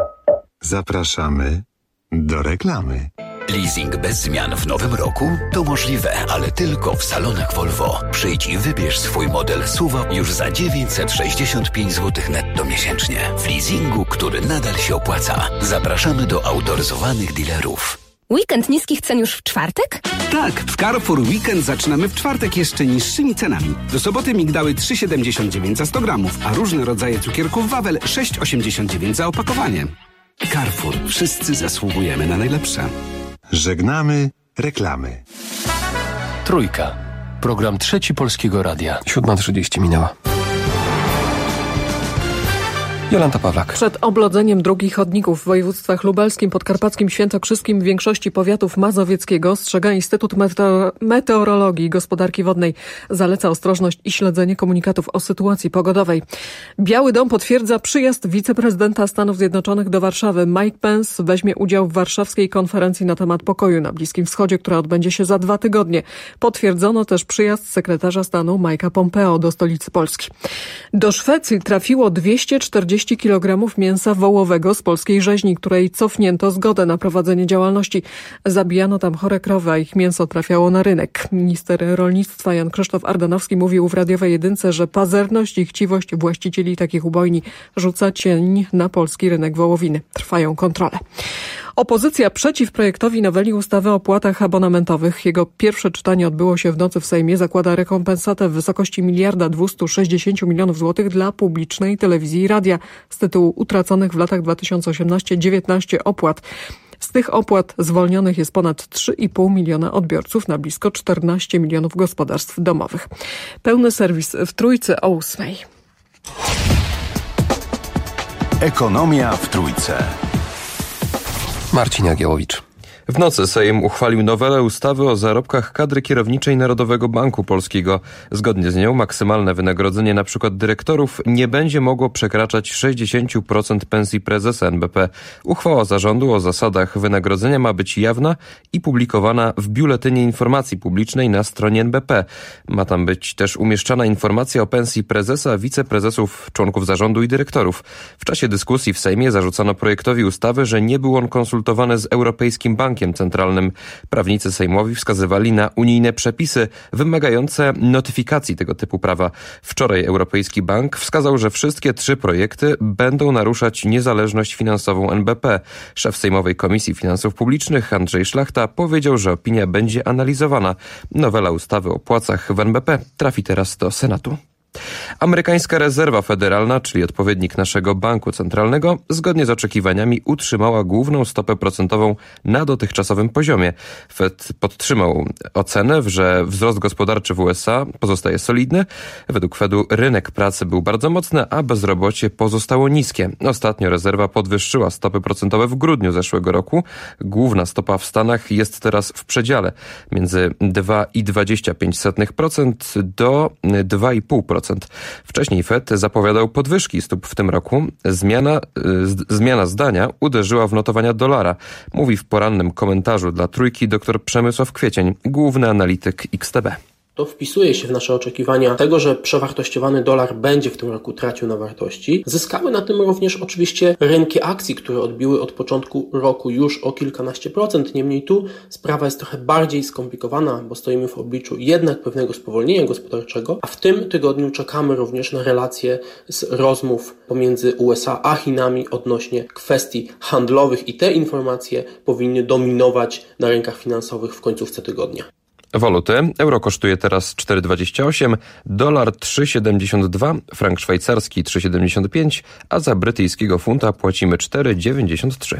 Zapraszamy do reklamy. Leasing bez zmian w nowym roku? To możliwe, ale tylko w salonach Volvo. Przyjdź i wybierz swój model S U V już za dziewięćset sześćdziesiąt pięć złotych netto miesięcznie. W leasingu, który nadal się opłaca. Zapraszamy do autoryzowanych dealerów. Weekend niskich cen już w czwartek? Tak, w Carrefour Weekend zaczynamy w czwartek jeszcze niższymi cenami. Do soboty migdały trzy siedemdziesiąt dziewięć za sto gramów, a różne rodzaje cukierków Wawel sześć osiemdziesiąt dziewięć za opakowanie. Carrefour. Wszyscy zasługujemy na najlepsze. Żegnamy reklamy. Trójka. Program Trzeci Polskiego Radia. siódma trzydzieści minęła. Jolanta Pawlak. Przed oblodzeniem drogich chodników w województwach lubelskim, podkarpackim, świętokrzyskim w większości powiatów mazowieckiego ostrzega Instytut Meteor- Meteorologii i Gospodarki Wodnej. Zaleca ostrożność i śledzenie komunikatów o sytuacji pogodowej. Biały Dom potwierdza przyjazd wiceprezydenta Stanów Zjednoczonych do Warszawy. Mike Pence weźmie udział w warszawskiej konferencji na temat pokoju na Bliskim Wschodzie, która odbędzie się za dwa tygodnie. Potwierdzono też przyjazd sekretarza stanu Mike'a Pompeo do stolicy Polski. Do Szwecji trafiło dwieście czterdzieści kilogramów mięsa wołowego z polskiej rzeźni, której cofnięto zgodę na prowadzenie działalności. Zabijano tam chore krowy, a ich mięso trafiało na rynek. Minister rolnictwa Jan Krzysztof Ardanowski mówił w radiowej jedynce, że pazerność i chciwość właścicieli takich ubojni rzuca cień na polski rynek wołowiny. Trwają kontrole. Opozycja przeciw projektowi noweli ustawy o opłatach abonamentowych. Jego pierwsze czytanie odbyło się w nocy w Sejmie. Zakłada rekompensatę w wysokości miliarda dwieście sześćdziesiąt milionów złotych dla publicznej telewizji i radia z tytułu utraconych w latach dwa tysiące osiemnastym do dziewiętnastego opłat. Z tych opłat zwolnionych jest ponad trzy i pół miliona odbiorców na blisko czternaście milionów gospodarstw domowych. Pełny serwis w Trójce o ósmej. Ekonomia w Trójce. Marcin Jagiełowicz. W nocy Sejm uchwalił nowelę ustawy o zarobkach kadry kierowniczej Narodowego Banku Polskiego. Zgodnie z nią maksymalne wynagrodzenie np. dyrektorów nie będzie mogło przekraczać sześćdziesiąt procent pensji prezesa N B P. Uchwała zarządu o zasadach wynagrodzenia ma być jawna i publikowana w Biuletynie Informacji Publicznej na stronie N B P. Ma tam być też umieszczana informacja o pensji prezesa, wiceprezesów, członków zarządu i dyrektorów. W czasie dyskusji w Sejmie zarzucano projektowi ustawy, że nie był on konsultowany z Europejskim Bankiem Centralnym. Prawnicy sejmowi wskazywali na unijne przepisy wymagające notyfikacji tego typu prawa. Wczoraj Europejski Bank wskazał, że wszystkie trzy projekty będą naruszać niezależność finansową N B P. Szef Sejmowej Komisji Finansów Publicznych Andrzej Szlachta powiedział, że opinia będzie analizowana. Nowela ustawy o płacach w N B P trafi teraz do Senatu. Amerykańska Rezerwa Federalna, czyli odpowiednik naszego banku centralnego, zgodnie z oczekiwaniami utrzymała główną stopę procentową na dotychczasowym poziomie. Fed podtrzymał ocenę, że wzrost gospodarczy w U S A pozostaje solidny. Według Fedu rynek pracy był bardzo mocny, a bezrobocie pozostało niskie. Ostatnio rezerwa podwyższyła stopy procentowe w grudniu zeszłego roku. Główna stopa w Stanach jest teraz w przedziale między dwa i dwadzieścia pięć procent do dwa i pół procent. Wcześniej Fed zapowiadał podwyżki stóp w tym roku. Zmiana, z, zmiana zdania uderzyła w notowania dolara, mówi w porannym komentarzu dla Trójki dr Przemysław Kwiecień, główny analityk X T B. To wpisuje się w nasze oczekiwania tego, że przewartościowany dolar będzie w tym roku tracił na wartości. Zyskały na tym również oczywiście rynki akcji, które odbiły od początku roku już o kilkanaście procent. Niemniej tu sprawa jest trochę bardziej skomplikowana, bo stoimy w obliczu jednak pewnego spowolnienia gospodarczego, a w tym tygodniu czekamy również na relacje z rozmów pomiędzy U S A a Chinami odnośnie kwestii handlowych i te informacje powinny dominować na rynkach finansowych w końcówce tygodnia. Waluty. Euro kosztuje teraz cztery dwadzieścia osiem, dolar trzy siedemdziesiąt dwa, frank szwajcarski trzy siedemdziesiąt pięć, a za brytyjskiego funta płacimy cztery dziewięćdziesiąt trzy.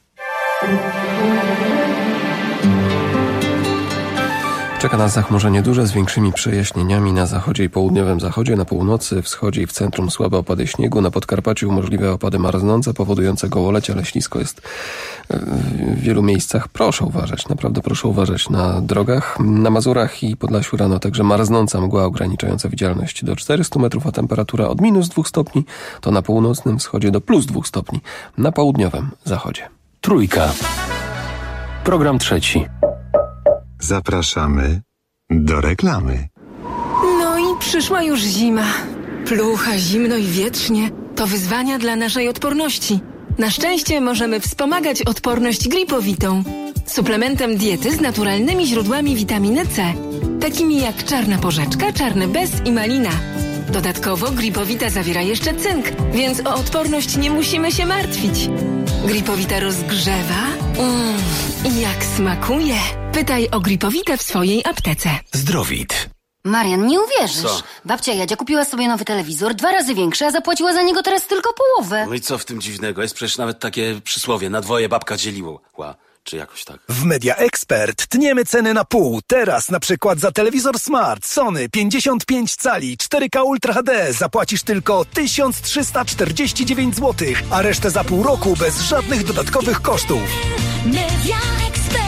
Czeka nas zachmurzenie duże z większymi przejaśnieniami na zachodzie i południowym zachodzie, na północy, wschodzie i w centrum słabe opady śniegu, na Podkarpaciu możliwe opady marznące powodujące gołolecie, ale ślisko jest w wielu miejscach. Proszę uważać, naprawdę proszę uważać na drogach. Na Mazurach i Podlasiu rano także marznąca mgła ograniczająca widzialność do czterystu metrów, a temperatura od minus dwóch stopni to na północnym wschodzie do plus dwóch stopni, na południowym zachodzie. Trójka. Program trzeci. Zapraszamy do reklamy. No i przyszła już zima. Plucha, zimno i wietrznie to wyzwania dla naszej odporności. Na szczęście możemy wspomagać odporność Gripowitą, suplementem diety z naturalnymi źródłami witaminy C, takimi jak czarna porzeczka, czarny bez i malina. Dodatkowo Gripowita zawiera jeszcze cynk, więc o odporność nie musimy się martwić. Gripowita rozgrzewa Mmm, jak smakuje. Pytaj o Gripowite w swojej aptece. Zdrowit. Marian, nie uwierzysz. Co? Babcia Jadzia kupiła sobie nowy telewizor, dwa razy większy, a zapłaciła za niego teraz tylko połowę. No i co w tym dziwnego? Jest przecież nawet takie przysłowie, na dwoje babka dzieliła. Czy jakoś tak. W Media Expert tniemy ceny na pół. Teraz na przykład za telewizor Smart Sony pięćdziesiąt pięć cali cztery K Ultra H D zapłacisz tylko tysiąc trzysta czterdzieści dziewięć złotych, a resztę za pół roku bez żadnych dodatkowych kosztów. Media Expert.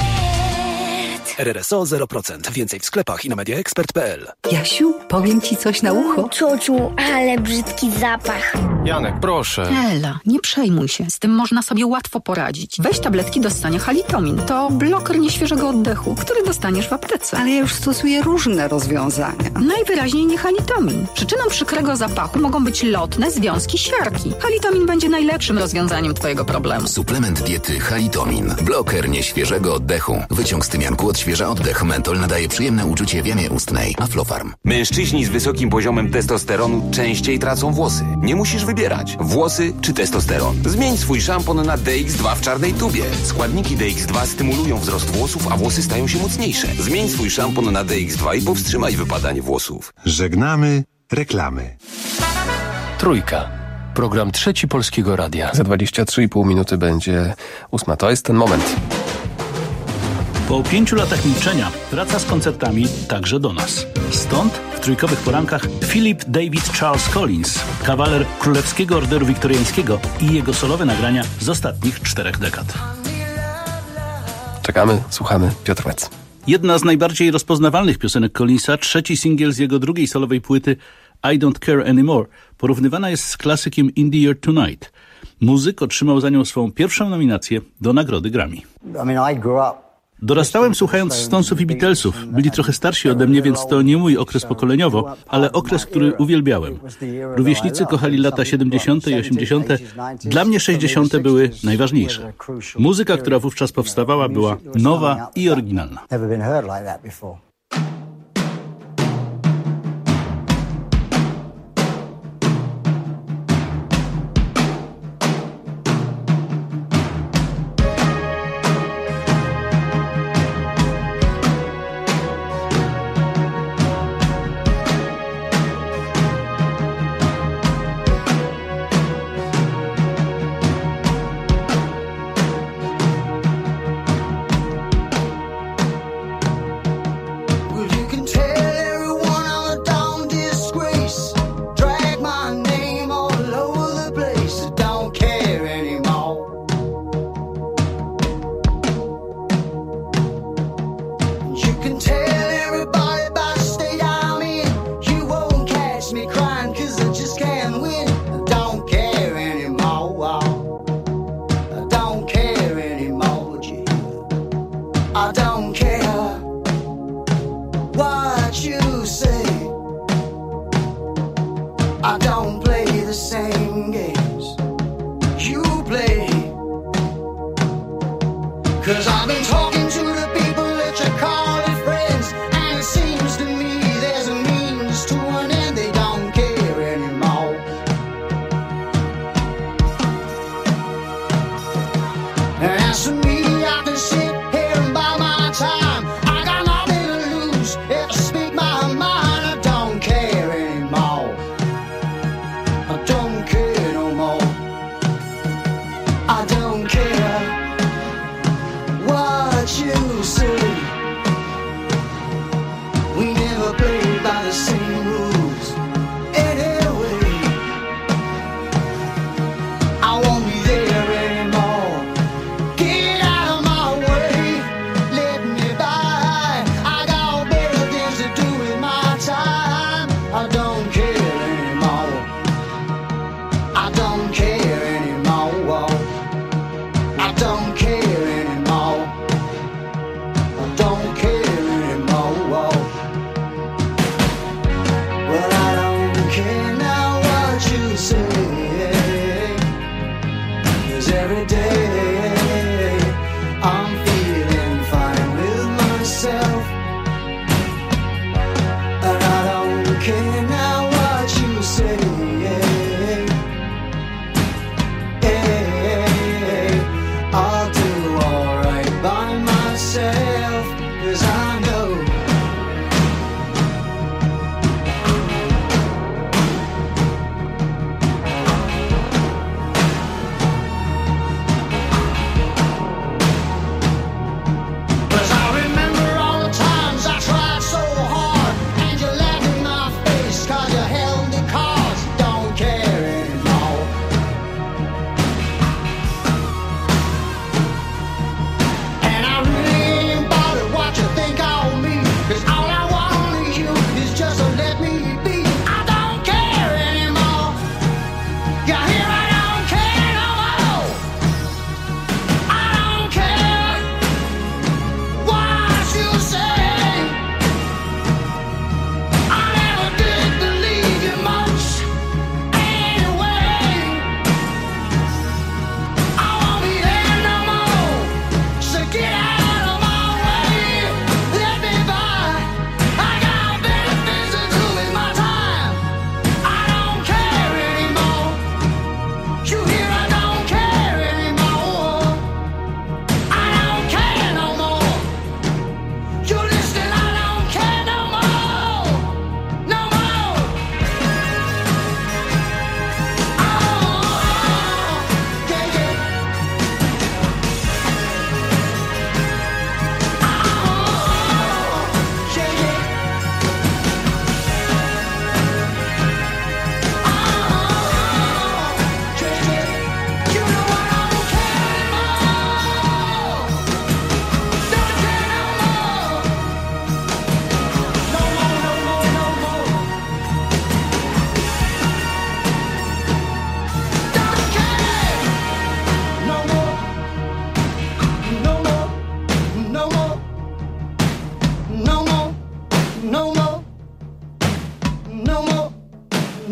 R R S O zero procent. Więcej w sklepach i na media expert kropka p l. Jasiu, powiem ci coś na ucho. Ciociu, ale brzydki zapach. Janek, proszę. Ela, nie przejmuj się. Z tym można sobie łatwo poradzić. Weź tabletki do ssania Halitomin. To bloker nieświeżego oddechu, który dostaniesz w aptece. Ale ja już stosuję różne rozwiązania. Najwyraźniej nie Halitomin. Przyczyną przykrego zapachu mogą być lotne związki siarki. Halitomin będzie najlepszym rozwiązaniem twojego problemu. Suplement diety Halitomin. Bloker nieświeżego oddechu. Wyciąg z tymianku odświeża oddech. Mentol nadaje przyjemne uczucie w jamie ustnej. Aflofarm. Mężczyźni z wysokim poziomem testosteronu częściej tracą włosy. Nie musisz wybierać. Włosy czy testosteron. Zmień swój szampon na D X dwa w czarnej tubie. Składniki D X dwa stymulują wzrost włosów, a włosy stają się mocniejsze. Zmień swój szampon na D X dwa i powstrzymaj wypadanie włosów. Żegnamy reklamy. Trójka. Program Trzeci Polskiego Radia. Za dwadzieścia trzy i pół minuty będzie ósma. To jest ten moment. Po pięciu latach milczenia wraca z koncertami także do nas. Stąd w trójkowych porankach Philip David Charles Collins, kawaler Królewskiego Orderu Wiktoriańskiego i jego solowe nagrania z ostatnich czterech dekad. Czekamy, słuchamy. Piotr Mec. Jedna z najbardziej rozpoznawalnych piosenek Collinsa, trzeci singiel z jego drugiej solowej płyty I Don't Care Anymore, porównywana jest z klasykiem In the Year Tonight. Muzyk otrzymał za nią swą pierwszą nominację do nagrody Grammy. I mean, I grew up Dorastałem słuchając Stonesów i Beatlesów. Byli trochę starsi ode mnie, więc to nie mój okres pokoleniowo, ale okres, który uwielbiałem. Rówieśnicy kochali lata siedemdziesiąte i osiemdziesiąte. Dla mnie sześćdziesiąte były najważniejsze. Muzyka, która wówczas powstawała, była nowa i oryginalna. don't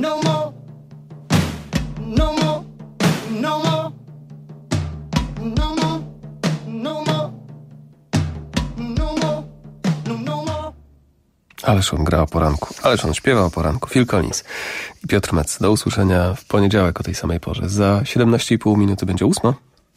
no more, no more, no more, no more, no more, no more, no more. Ależ on gra o poranku, ależ on śpiewa o poranku. Phil Collins i Piotr Metz. Do usłyszenia w poniedziałek o tej samej porze. Za siedemnaście i pół minuty będzie ósma.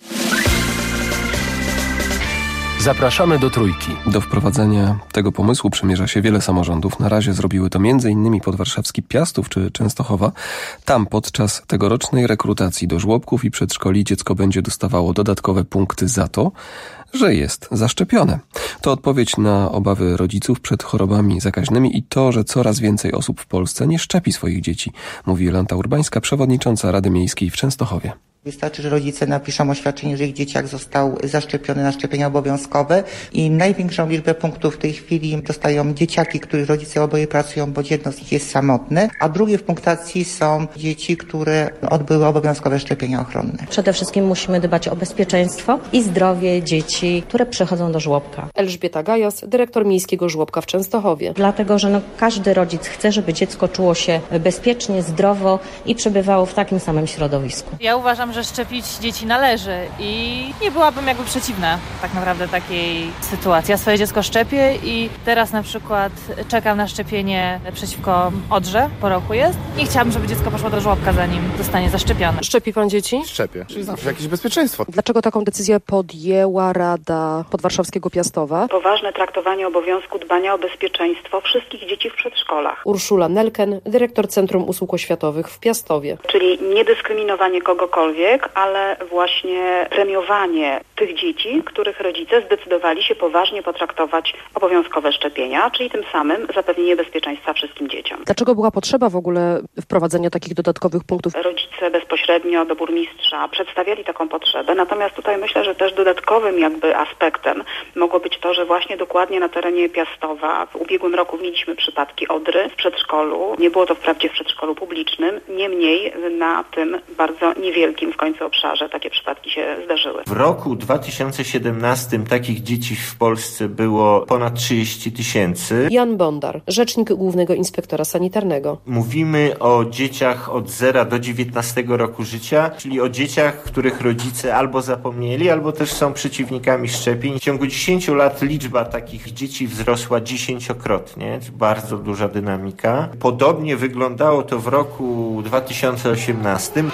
Zapraszamy do Trójki. Do wprowadzenia tego pomysłu przymierza się wiele samorządów. Na razie zrobiły to między innymi podwarszawski Piastów czy Częstochowa. Tam podczas tegorocznej rekrutacji do żłobków i przedszkoli dziecko będzie dostawało dodatkowe punkty za to, że jest zaszczepione. To odpowiedź na obawy rodziców przed chorobami zakaźnymi i to, że coraz więcej osób w Polsce nie szczepi swoich dzieci, mówi Jolanta Urbańska, przewodnicząca Rady Miejskiej w Częstochowie. Wystarczy, że rodzice napiszą oświadczenie, że ich dzieciak został zaszczepiony na szczepienia obowiązkowe i największą liczbę punktów w tej chwili dostają dzieciaki, których rodzice oboje pracują, bo jedno z nich jest samotne, a drugie w punktacji są dzieci, które odbyły obowiązkowe szczepienia ochronne. Przede wszystkim musimy dbać o bezpieczeństwo i zdrowie dzieci, które przychodzą do żłobka. Elżbieta Gajas, dyrektor miejskiego żłobka w Częstochowie. Dlatego, że no, każdy rodzic chce, żeby dziecko czuło się bezpiecznie, zdrowo i przebywało w takim samym środowisku. Ja uważam, że szczepić dzieci należy i nie byłabym jakby przeciwna tak naprawdę takiej sytuacji. Ja swoje dziecko szczepię i teraz na przykład czekam na szczepienie przeciwko odrze, po roku jest. Nie chciałabym, żeby dziecko poszło do żłobka, zanim zostanie zaszczepione. Szczepi pan dzieci? Szczepię, czyli zawsze jakieś bezpieczeństwo. Dlaczego taką decyzję podjęła Rada Podwarszawskiego Piastowa? Poważne traktowanie obowiązku dbania o bezpieczeństwo wszystkich dzieci w przedszkolach. Urszula Nelken, dyrektor Centrum Usług Oświatowych w Piastowie. Czyli niedyskryminowanie kogokolwiek, ale właśnie premiowanie tych dzieci, których rodzice zdecydowali się poważnie potraktować obowiązkowe szczepienia, czyli tym samym zapewnienie bezpieczeństwa wszystkim dzieciom. Dlaczego była potrzeba w ogóle wprowadzenia takich dodatkowych punktów? Rodzice bezpośrednio do burmistrza przedstawiali taką potrzebę, natomiast tutaj myślę, że też dodatkowym jakby aspektem mogło być to, że właśnie dokładnie na terenie Piastowa w ubiegłym roku mieliśmy przypadki odry w przedszkolu. Nie było to wprawdzie w przedszkolu publicznym, niemniej na tym bardzo niewielkim w końcu obszarze takie przypadki się zdarzyły. W roku dwa tysiące siedemnastym takich dzieci w Polsce było ponad trzydzieści tysięcy. Jan Bondar, rzecznik Głównego Inspektora Sanitarnego. Mówimy o dzieciach od zera do dziewiętnastego roku życia, czyli o dzieciach, których rodzice albo zapomnieli, albo też są przeciwnikami szczepień. W ciągu dziesięciu lat liczba takich dzieci wzrosła dziesięciokrotnie, bardzo duża dynamika. Podobnie wyglądało to w roku dwa tysiące osiemnastym.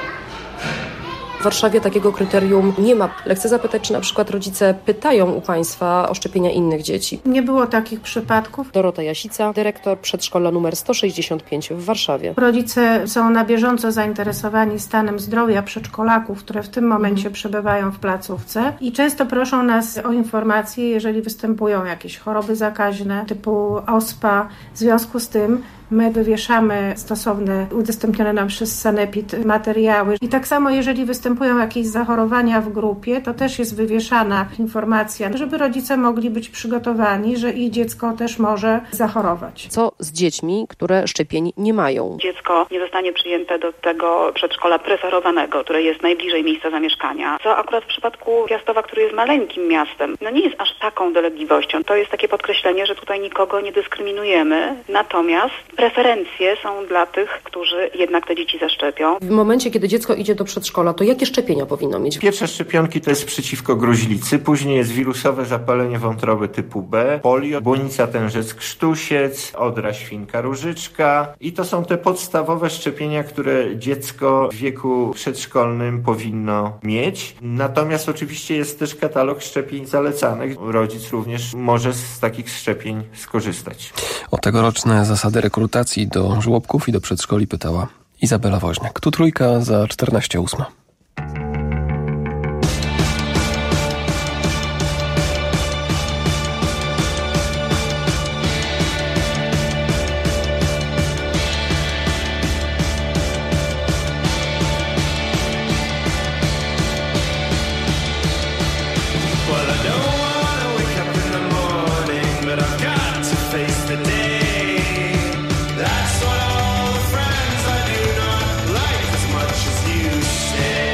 W Warszawie takiego kryterium nie ma. Ale chcę zapytać, czy na przykład rodzice pytają u Państwa o szczepienia innych dzieci? Nie było takich przypadków. Dorota Jasica, dyrektor przedszkola numer sto sześćdziesiąt pięć w Warszawie. Rodzice są na bieżąco zainteresowani stanem zdrowia przedszkolaków, które w tym momencie mhm. przebywają w placówce i często proszą nas o informacje, jeżeli występują jakieś choroby zakaźne typu ospa. W związku z tym my wywieszamy stosowne, udostępnione nam przez Sanepid materiały. I tak samo, jeżeli występują jakieś zachorowania w grupie, to też jest wywieszana informacja, żeby rodzice mogli być przygotowani, że ich dziecko też może zachorować. Co z dziećmi, które szczepień nie mają? Dziecko nie zostanie przyjęte do tego przedszkola preferowanego, które jest najbliżej miejsca zamieszkania. Co akurat w przypadku Piastowa, który jest maleńkim miastem, no nie jest aż taką dolegliwością. To jest takie podkreślenie, że tutaj nikogo nie dyskryminujemy, natomiast preferencje są dla tych, którzy jednak te dzieci zaszczepią. W momencie, kiedy dziecko idzie do przedszkola, to jakie szczepienia powinno mieć? Pierwsze szczepionki to jest przeciwko gruźlicy, później jest wirusowe zapalenie wątroby typu B, polio, błonica tężec krztusiec, odra świnka różyczka i to są te podstawowe szczepienia, które dziecko w wieku przedszkolnym powinno mieć. Natomiast oczywiście jest też katalog szczepień zalecanych. Rodzic również może z takich szczepień skorzystać. O tegoroczne zasady rekrutacji do żłobków i do przedszkoli pytała Izabela Woźniak. Tu Trójka za czternaście ósma. That's what all the friends I do not like as much as you say.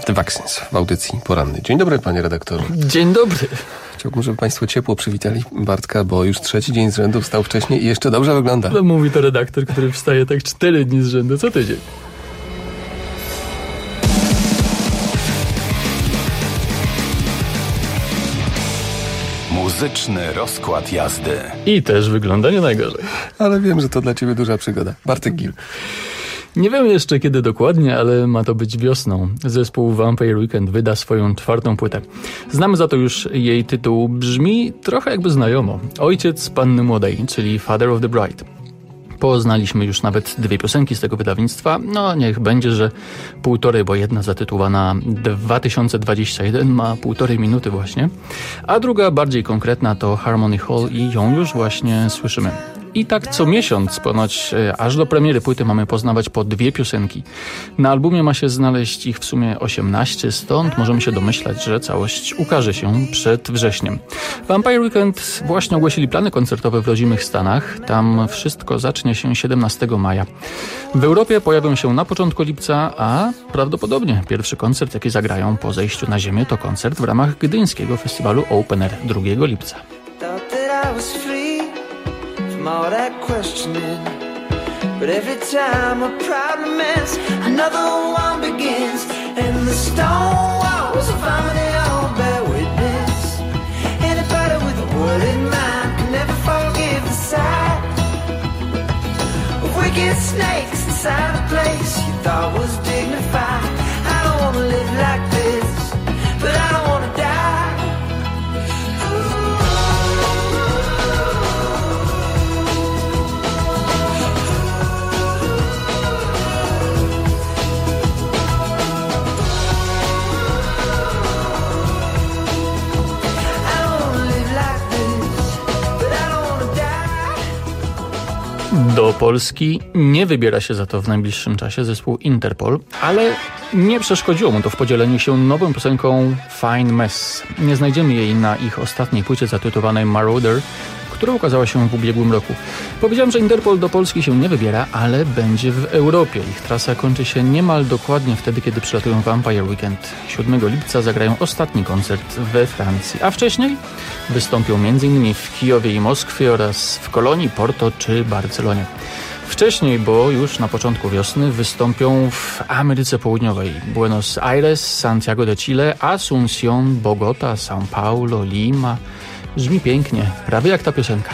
The Vaccines w audycji porannej. Dzień dobry, panie redaktorze. Dzień dobry. Chciałbym, żeby państwo ciepło przywitali Bartka, bo już trzeci dzień z rzędu wstał wcześniej i jeszcze dobrze wygląda. No, mówi to redaktor, który wstaje tak cztery dni z rzędu co tydzień. Muzyczny rozkład jazdy. I też wygląda nie najgorzej. Ale wiem, że to dla ciebie duża przygoda. Bartek Gil. Nie wiem jeszcze kiedy dokładnie, ale ma to być wiosną. Zespół Vampire Weekend wyda swoją czwartą płytę. Znamy za to już jej tytuł. Brzmi trochę jakby znajomo. Ojciec Panny Młodej, czyli Father of the Bride. Poznaliśmy już nawet dwie piosenki z tego wydawnictwa. No niech będzie, że półtorej, bo jedna zatytułowana dwa tysiące dwadzieścia jeden ma półtorej minuty właśnie, a druga bardziej konkretna to Harmony Hall i ją już właśnie słyszymy. I tak co miesiąc, ponoć aż do premiery płyty mamy poznawać po dwie piosenki. Na albumie ma się znaleźć ich w sumie osiemnaście, stąd możemy się domyślać, że całość ukaże się przed wrześniem. Vampire Weekend właśnie ogłosili plany koncertowe w rodzimych Stanach. Tam wszystko zacznie się siedemnastego maja. W Europie pojawią się na początku lipca, a prawdopodobnie pierwszy koncert, jaki zagrają po zejściu na ziemię, to koncert w ramach gdyńskiego festiwalu Open Air drugiego lipca. All that questioning, but every time a problem ends, another one begins, and the stone walls of harmony all bear witness. Anybody with a word in mind can never forgive the sight of wicked snakes inside a place you thought was dignified. I don't wanna live like this, but I don't wanna die. Do Polski nie wybiera się za to w najbliższym czasie zespół Interpol, ale nie przeszkodziło mu to w podzieleniu się nową piosenką Fine Mess. Nie znajdziemy jej na ich ostatniej płycie zatytułowanej Marauder, która ukazała się w ubiegłym roku. Powiedziałem, że Interpol do Polski się nie wybiera, ale będzie w Europie. Ich trasa kończy się niemal dokładnie wtedy, kiedy przylatują Vampire Weekend. siódmego lipca zagrają ostatni koncert we Francji, a wcześniej wystąpią m.in. w Kijowie i Moskwie oraz w Kolonii, Porto czy Barcelonie. Wcześniej, bo już na początku wiosny wystąpią w Ameryce Południowej. Buenos Aires, Santiago de Chile, Asunción, Bogota, São Paulo, Lima. Brzmi pięknie, prawie jak ta piosenka.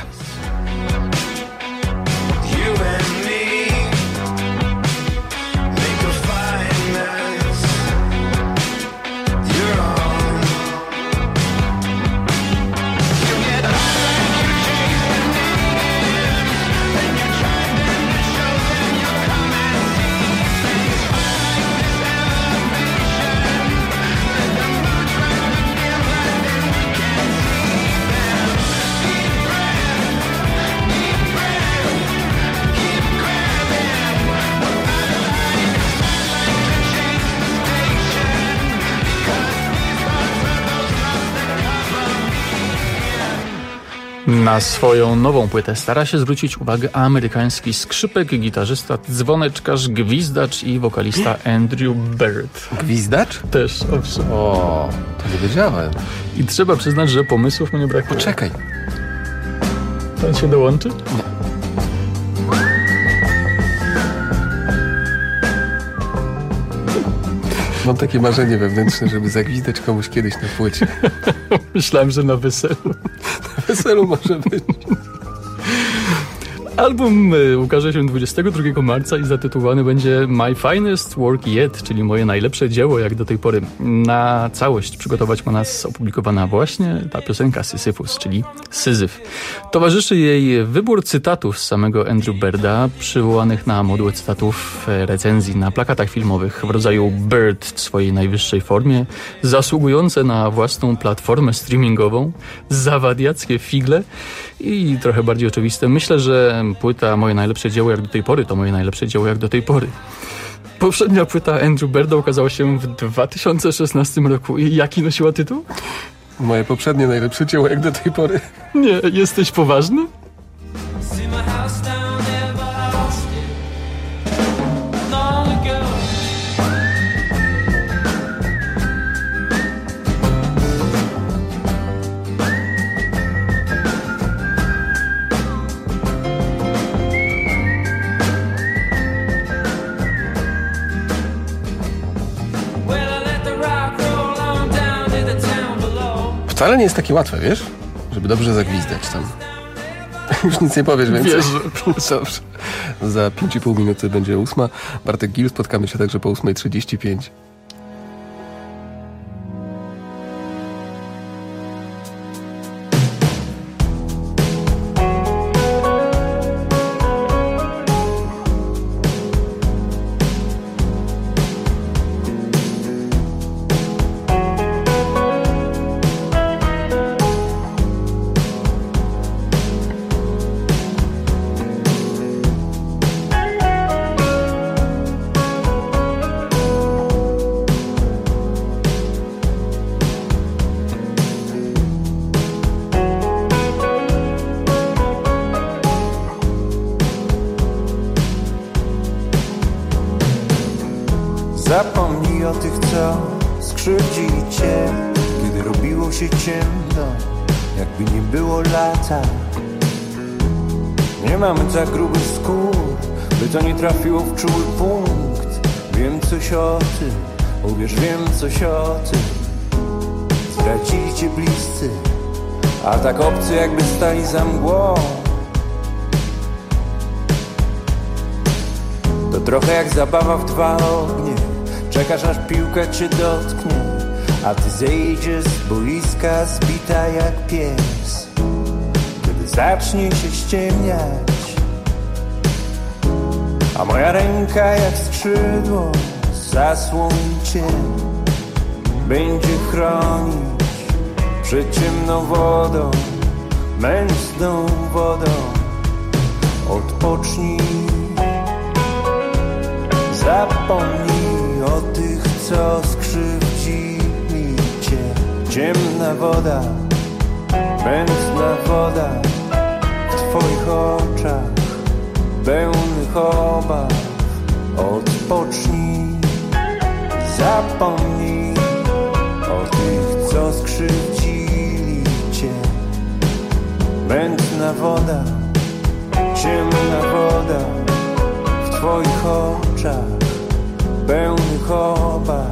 Na swoją nową płytę stara się zwrócić uwagę amerykański skrzypek, gitarzysta, dzwoneczkarz, gwizdacz i wokalista Andrew Bird. Gwizdacz? Też, owszem. O, to nie wiedziałem. I trzeba przyznać, że pomysłów mu nie brakuje. Poczekaj. Pan się dołączy? Nie. Mam takie marzenie wewnętrzne, żeby zagwizdać komuś kiedyś na płycie. Myślałem, że na weselu. Na weselu może być. Album ukaże się dwudziestego drugiego marca i zatytułowany będzie My Finest Work Yet, czyli moje najlepsze dzieło jak do tej pory. Na całość przygotować ma nas opublikowana właśnie ta piosenka Sisyphus, czyli Syzyf. Towarzyszy jej wybór cytatów z samego Andrew Birda, przywołanych na modułę cytatów recenzji na plakatach filmowych w rodzaju Bird w swojej najwyższej formie, zasługujące na własną platformę streamingową, zawadiackie figle i trochę bardziej oczywiste. Myślę, że płyta Moje najlepsze dzieło jak do tej pory to moje najlepsze dzieło jak do tej pory. Poprzednia płyta Andrew Birda ukazała się w dwa tysiące szesnastym roku. I jaki nosiła tytuł? Moje poprzednie najlepsze dzieło jak do tej pory. Nie, jesteś poważny? wcale nie jest takie łatwe, wiesz? Żeby dobrze zagwizdać tam. Już nic nie powiesz więcej. Wiesz. Dobrze. Za pięć i pół minuty będzie ósma. Bartek Gil, spotkamy się także po ósma trzydzieści pięć. Zapomnij o tych, co skrzywdzili cię, kiedy robiło się ciemno, jakby nie było lata. Nie mamy za grubych skór, by to nie trafiło w czuły punkt. Wiem coś o tym, uwierz, wiem coś o tym. Zdradzili cię bliscy, a tak obcy, jakby stali za mgłą. To trochę jak zabawa w dwa ognie. Czekasz, aż piłka cię dotknie, a ty zejdziesz z boiska zbita jak pies. Kiedy zacznie się ściemniać, a moja ręka jak skrzydło zasłoni cię, będzie chronić przed ciemną wodą, mętną wodą. Odpocznij, zapomnij o tych, co skrzywdzili cię. Ciemna woda, mętna woda w twoich oczach, pełnych obaw. Odpocznij, zapomnij o tych, co skrzywdzili cię. Mętna woda, ciemna woda w twoich oczach, pełnych obaw.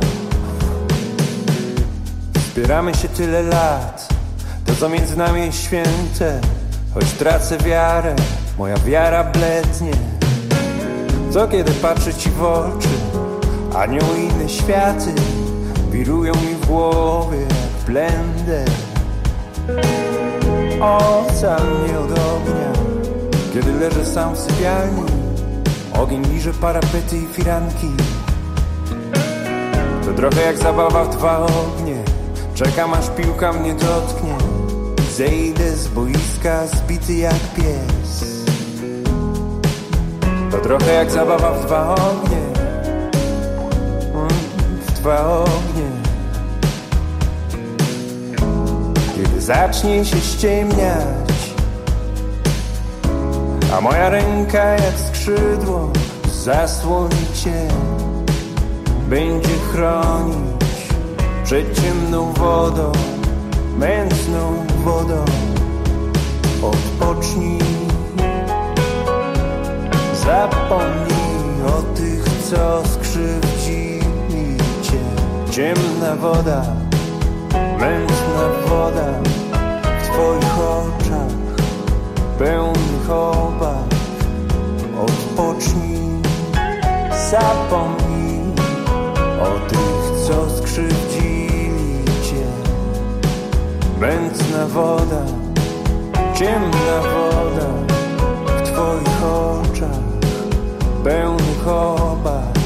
Wspieramy się tyle lat, to co między nami jest święte. Choć tracę wiarę, moja wiara blednie. Co kiedy patrzę ci w oczy, anioły i inne światy wirują mi w głowie jak blender. Ocal mnie od ognia, kiedy leżę sam w sypialni. Ogień liże parapety i firanki. To trochę jak zabawa w dwa ognie. Czekam, aż piłka mnie dotknie. Zejdę z boiska zbity jak pies. To trochę jak zabawa w dwa ognie. W dwa ognie. Kiedy zacznie się ściemniać, a moja ręka jak skrzydło zasłoni cię, będzie chronić przed ciemną wodą, mętną wodą. Odpocznij, zapomnij o tych, co skrzywdzili cię. Ciemna woda, mętna woda w twoich oczach, pełnych obaw. Odpocznij, zapomnij o tych, co skrzywdzili cię. Mętna woda, ciemna woda w twoich oczach, pełnych obaw.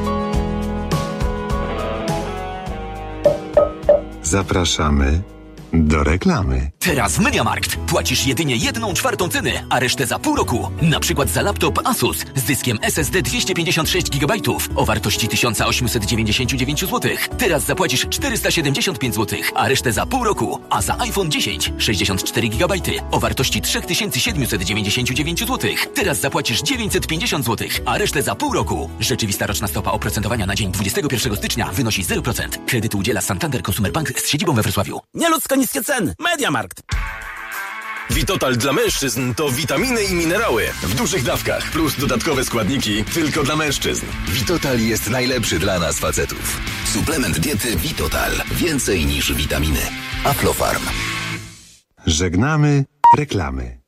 Zapraszamy Do reklamy. Teraz w MediaMarkt płacisz jedynie jedną czwartą ceny, a resztę za pół roku. Na przykład za laptop Asus z dyskiem S S D dwieście pięćdziesiąt sześć gigabajtów o wartości tysiąc osiemset dziewięćdziesiąt dziewięć złotych. Teraz zapłacisz czterysta siedemdziesiąt pięć złotych, a resztę za pół roku. A za iPhone dziesięć sześćdziesiąt cztery gigabajty o wartości trzy tysiące siedemset dziewięćdziesiąt dziewięć złotych. Teraz zapłacisz dziewięćset pięćdziesiąt złotych, a resztę za pół roku. Rzeczywista roczna stopa oprocentowania na dzień dwudziestego pierwszego stycznia wynosi zero procent. Kredyt udziela Santander Consumer Bank z siedzibą we Wrocławiu. Nieludzko niskie ceny. MediaMarkt. Vitotal dla mężczyzn to witaminy i minerały w dużych dawkach plus dodatkowe składniki tylko dla mężczyzn. Vitotal jest najlepszy dla nas facetów. Suplement diety Vitotal. Więcej niż witaminy. Aflofarm. Żegnamy reklamy.